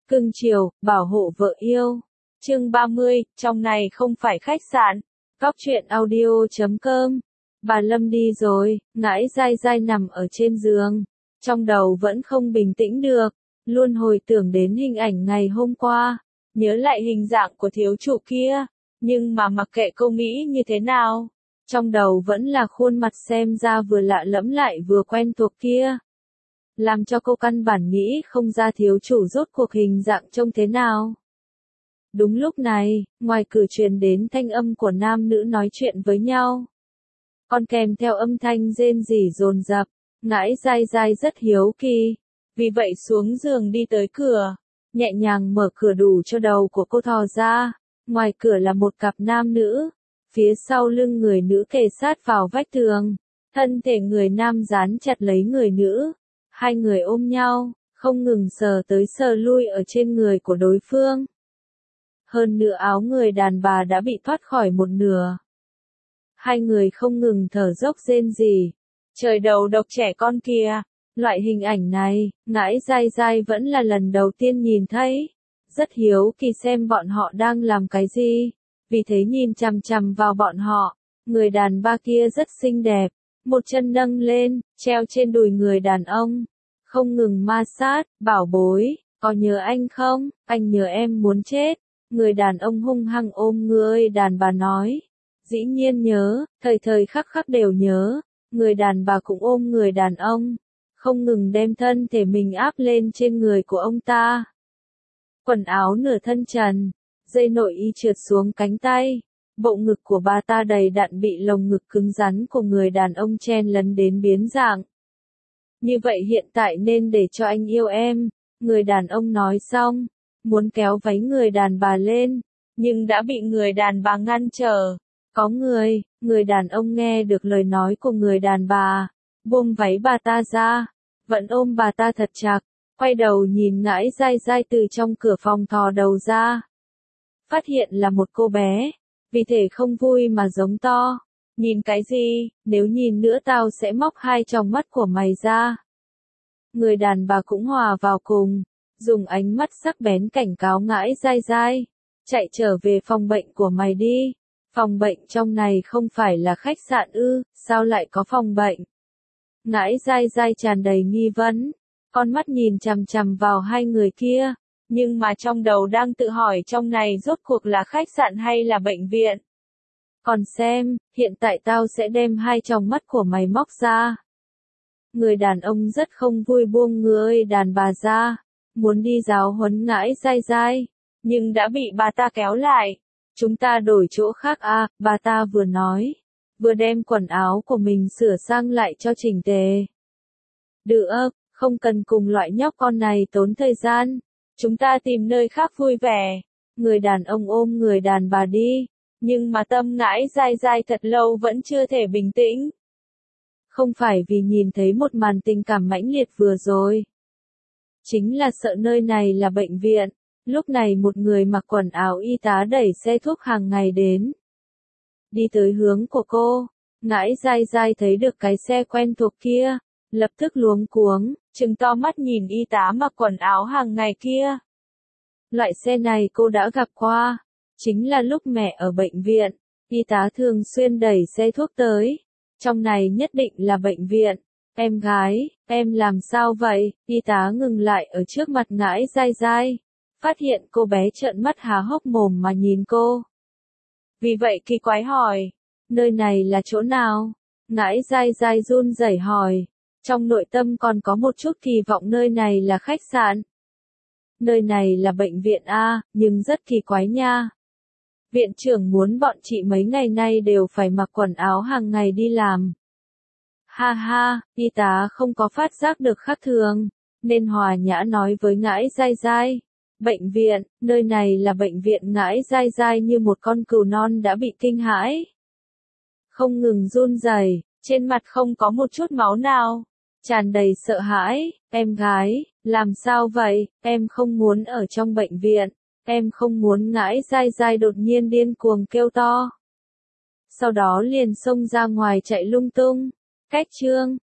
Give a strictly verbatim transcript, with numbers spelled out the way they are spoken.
cưng chiều, bảo hộ vợ yêu. Chương ba mươi, trong này không phải khách sạn. Cóc truyện audio chấm com. Bà Lâm đi rồi, ngãi dai dai nằm ở trên giường. Trong đầu vẫn không bình tĩnh được, luôn hồi tưởng đến hình ảnh ngày hôm qua, nhớ lại hình dạng của thiếu chủ kia, nhưng mà mặc kệ cô nghĩ như thế nào, trong đầu vẫn là khuôn mặt xem ra vừa lạ lẫm lại vừa quen thuộc kia. Làm cho cô căn bản nghĩ không ra thiếu chủ rốt cuộc hình dạng trông thế nào. Đúng lúc này, ngoài cửa truyền đến thanh âm của nam nữ nói chuyện với nhau. Còn kèm theo âm thanh rên rỉ dồn dập, ngãi dai dai rất hiếu kỳ. Vì vậy xuống giường đi tới cửa, nhẹ nhàng mở cửa đủ cho đầu của cô thò ra. Ngoài cửa là một cặp nam nữ, phía sau lưng người nữ kề sát vào vách tường, thân thể người nam dán chặt lấy người nữ. Hai người ôm nhau, không ngừng sờ tới sờ lui ở trên người của đối phương. Hơn nữa áo người đàn bà đã bị thoát khỏi một nửa. Hai người không ngừng thở dốc rên rỉ. Trời đầu độc trẻ con kìa. Loại hình ảnh này, ngãi dai dai vẫn là lần đầu tiên nhìn thấy. Rất hiếu kỳ xem bọn họ đang làm cái gì. Vì thế nhìn chằm chằm vào bọn họ. Người đàn bà kia rất xinh đẹp. Một chân nâng lên, treo trên đùi người đàn ông. Không ngừng ma sát, bảo bối, có nhớ anh không? Anh nhớ em muốn chết. Người đàn ông hung hăng ôm người đàn bà nói. Dĩ nhiên nhớ, thời thời khắc khắc đều nhớ. Người đàn bà cũng ôm người đàn ông. Không ngừng đem thân thể mình áp lên trên người của ông ta. Quần áo nửa thân trần, dây nội y trượt xuống cánh tay. Bộ ngực của bà ta đầy đặn bị lồng ngực cứng rắn của người đàn ông chen lấn đến biến dạng. Như vậy hiện tại nên để cho anh yêu em. Người đàn ông nói xong, muốn kéo váy người đàn bà lên, nhưng đã bị người đàn bà ngăn trở. Có người, người đàn ông nghe được lời nói của người đàn bà, buông váy bà ta ra, vẫn ôm bà ta thật chặt, quay đầu nhìn ngãi dai dai từ trong cửa phòng thò đầu ra. Phát hiện là một cô bé, vì thể không vui mà giống to. Nhìn cái gì, nếu nhìn nữa tao sẽ móc hai tròng mắt của mày ra. Người đàn bà cũng hòa vào cùng, dùng ánh mắt sắc bén cảnh cáo ngãi dai dai. Chạy trở về phòng bệnh của mày đi. Phòng bệnh trong này không phải là khách sạn ư, sao lại có phòng bệnh? Ngãi dai dai tràn đầy nghi vấn, con mắt nhìn chằm chằm vào hai người kia, nhưng mà trong đầu đang tự hỏi trong này rốt cuộc là khách sạn hay là bệnh viện. Còn xem, hiện tại tao sẽ đem hai tròng mắt của mày móc ra. Người đàn ông rất không vui buông người đàn bà ra, muốn đi giáo huấn ngãi dai dai, nhưng đã bị bà ta kéo lại. Chúng ta đổi chỗ khác à, bà ta vừa nói, vừa đem quần áo của mình sửa sang lại cho chỉnh tề. Được, không cần cùng loại nhóc con này tốn thời gian, chúng ta tìm nơi khác vui vẻ. Người đàn ông ôm người đàn bà đi, nhưng mà tâm ngãi dai dai thật lâu vẫn chưa thể bình tĩnh. Không phải vì nhìn thấy một màn tình cảm mãnh liệt vừa rồi. Chính là sợ nơi này là bệnh viện. Lúc này một người mặc quần áo y tá đẩy xe thuốc hàng ngày đến. Đi tới hướng của cô, ngãi dai dai thấy được cái xe quen thuộc kia, lập tức luống cuống, trừng to mắt nhìn y tá mặc quần áo hàng ngày kia. Loại xe này cô đã gặp qua, chính là lúc mẹ ở bệnh viện, y tá thường xuyên đẩy xe thuốc tới. Trong này nhất định là bệnh viện. Em gái, em làm sao vậy? Y tá ngừng lại ở trước mặt ngãi dai dai. Phát hiện cô bé trợn mắt há hốc mồm mà nhìn cô. Vì vậy kỳ quái hỏi, nơi này là chỗ nào? Ngãi dai dai run rẩy hỏi, trong nội tâm còn có một chút kỳ vọng nơi này là khách sạn. Nơi này là bệnh viện a, nhưng rất kỳ quái nha. Viện trưởng muốn bọn chị mấy ngày nay đều phải mặc quần áo hàng ngày đi làm. Ha ha, y tá không có phát giác được khác thường, nên hòa nhã nói với ngãi dai dai. Bệnh viện, nơi này là bệnh viện. Ngãi dai dai như một con cừu non đã bị kinh hãi. Không ngừng run rẩy, trên mặt không có một chút máu nào, tràn đầy sợ hãi. Em gái, làm sao vậy, em không muốn ở trong bệnh viện, em không muốn. Ngãi dai dai đột nhiên điên cuồng kêu to. Sau đó liền xông ra ngoài chạy lung tung. Cách chương